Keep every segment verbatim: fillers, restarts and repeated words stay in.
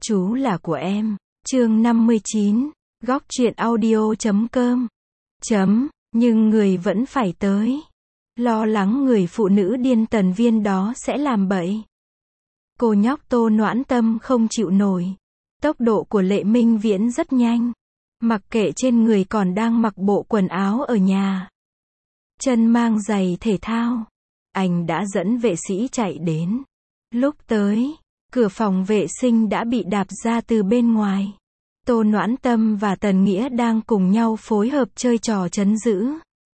Chú là của em. Chương năm mươi chín. Góc truyện audio chấm com. Chấm, nhưng người vẫn phải tới. Lo lắng người phụ nữ điên Tần Viên đó sẽ làm bậy. Cô nhóc Tô Noãn Tâm không chịu nổi. Tốc độ của Lệ Minh Viễn rất nhanh. Mặc kệ trên người còn đang mặc bộ quần áo ở nhà. Chân mang giày thể thao. Anh đã dẫn vệ sĩ chạy đến. Lúc tới, cửa phòng vệ sinh đã bị đạp ra từ bên ngoài. Tô Noãn Tâm và Tần Nghĩa đang cùng nhau phối hợp chơi trò trấn giữ.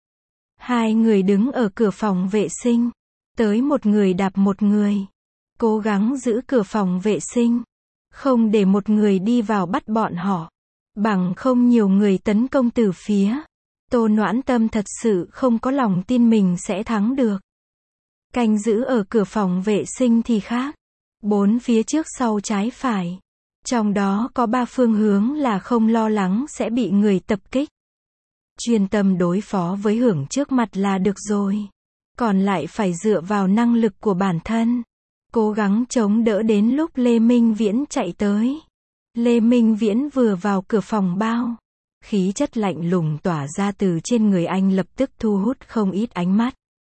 Hai người đứng ở cửa phòng vệ sinh. Tới một người đạp một người. Cố gắng giữ cửa phòng vệ sinh. Không để một người đi vào bắt bọn họ. Bằng không nhiều người tấn công từ phía. Tô Noãn Tâm thật sự không có lòng tin mình sẽ thắng được. Canh giữ ở cửa phòng vệ sinh thì khác. Bốn phía trước sau trái phải. Trong đó có ba phương hướng là không lo lắng sẽ bị người tập kích. Chuyên tâm đối phó với hưởng trước mặt là được rồi. Còn lại phải dựa vào năng lực của bản thân. Cố gắng chống đỡ đến lúc Lê Minh Viễn chạy tới. Lê Minh Viễn vừa vào cửa phòng bao. Khí chất lạnh lùng tỏa ra từ trên người anh lập tức thu hút không ít ánh mắt.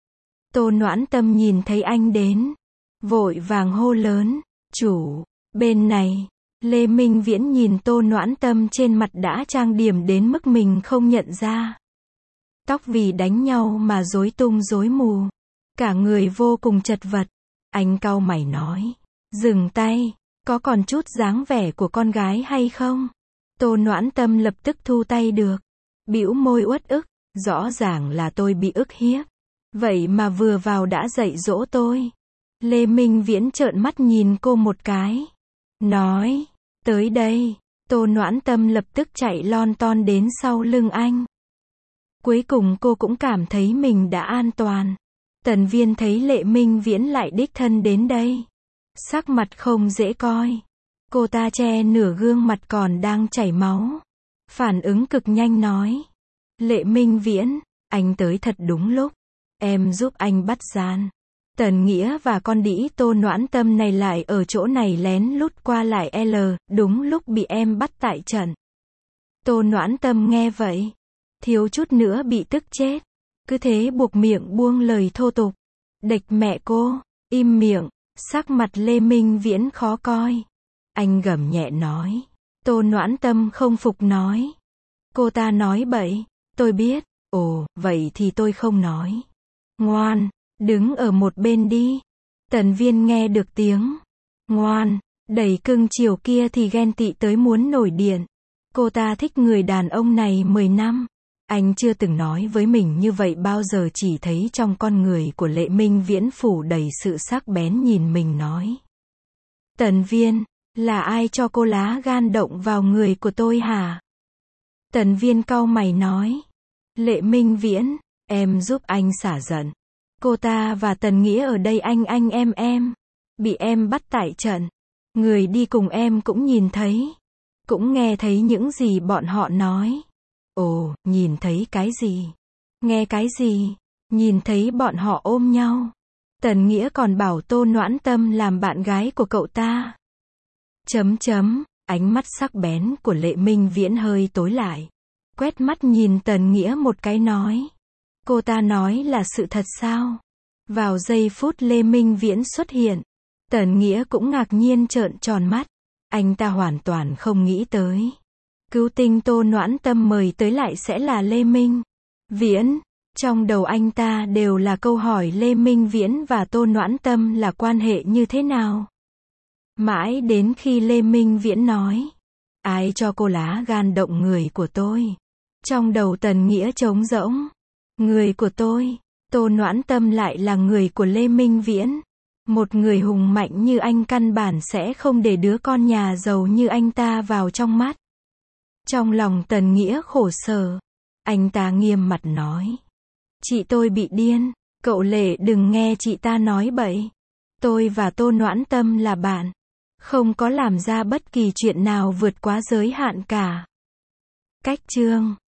Tô Noãn Tâm nhìn thấy anh đến. Vội vàng hô lớn. Chủ, bên này. Lê Minh Viễn nhìn Tô Noãn Tâm trên mặt đã trang điểm đến mức mình không nhận ra. Tóc vì đánh nhau mà rối tung rối mù. Cả người vô cùng chật vật. Anh cau mày nói. Dừng tay, có còn chút dáng vẻ của con gái hay không? Tô Noãn Tâm lập tức thu tay được. Bĩu môi uất ức. Rõ ràng là tôi bị ức hiếp. Vậy mà vừa vào đã dạy dỗ tôi. Lê Minh Viễn trợn mắt nhìn cô một cái. Nói, tới đây. Tô Noãn Tâm lập tức chạy lon ton đến sau lưng anh. Cuối cùng cô cũng cảm thấy mình đã an toàn. Tần Viên thấy Lệ Minh Viễn lại đích thân đến đây. Sắc mặt không dễ coi. Cô ta che nửa gương mặt còn đang chảy máu. Phản ứng cực nhanh nói. Lệ Minh Viễn, anh tới thật đúng lúc. Em giúp anh bắt gian. Tần Nghĩa và con đĩ Tô Noãn Tâm này lại ở chỗ này lén lút qua lại L, đúng lúc bị em bắt tại trận. Tô Noãn Tâm nghe vậy. Thiếu chút nữa bị tức chết. Cứ thế buộc miệng buông lời thô tục. Địch mẹ cô, im miệng, sắc mặt Lê Minh Viễn khó coi. Anh gầm nhẹ nói. Tô Noãn Tâm không phục nói. Cô ta nói bậy, tôi biết, ồ, vậy thì tôi không nói. Ngoan, đứng ở một bên đi. Tần Viên nghe được tiếng. Ngoan, đẩy cưng chiều kia thì ghen tị tới muốn nổi điện. Cô ta thích người đàn ông này mười năm. Anh chưa từng nói với mình như vậy bao giờ, chỉ thấy trong con người của Lệ Minh Viễn phủ đầy sự sắc bén nhìn mình nói. Tần Viên, là ai cho cô lá gan động vào người của tôi hả? Tần Viên cau mày nói. Lệ Minh Viễn, em giúp anh xả giận. Cô ta và Tần Nghĩa ở đây anh anh em em. Bị em bắt tại trận. Người đi cùng em cũng nhìn thấy. Cũng nghe thấy những gì bọn họ nói. Ồ, nhìn thấy cái gì? Nghe cái gì? Nhìn thấy bọn họ ôm nhau. Tần Nghĩa còn bảo Tô Noãn Tâm làm bạn gái của cậu ta. Chấm chấm, ánh mắt sắc bén của Lệ Minh Viễn hơi tối lại. Quét mắt nhìn Tần Nghĩa một cái nói. Cô ta nói là sự thật sao? Vào giây phút Lê Minh Viễn xuất hiện. Tần Nghĩa cũng ngạc nhiên trợn tròn mắt. Anh ta hoàn toàn không nghĩ tới. Cứu tinh Tô Noãn Tâm mời tới lại sẽ là Lê Minh Viễn. Trong đầu anh ta đều là câu hỏi Lê Minh Viễn và Tô Noãn Tâm là quan hệ như thế nào. Mãi đến khi Lê Minh Viễn nói. Ai cho cô lá gan động người của tôi? Trong đầu Tần Nghĩa trống rỗng. Người của tôi. Tô Noãn Tâm lại là người của Lê Minh Viễn. Một người hùng mạnh như anh căn bản sẽ không để đứa con nhà giàu như anh ta vào trong mắt. Trong lòng Tần Nghĩa khổ sở. Anh ta nghiêm mặt nói. Chị tôi bị điên. Cậu Lệ đừng nghe chị ta nói bậy. Tôi và Tô Noãn Tâm là bạn. Không có làm ra bất kỳ chuyện nào vượt quá giới hạn cả. Cách chương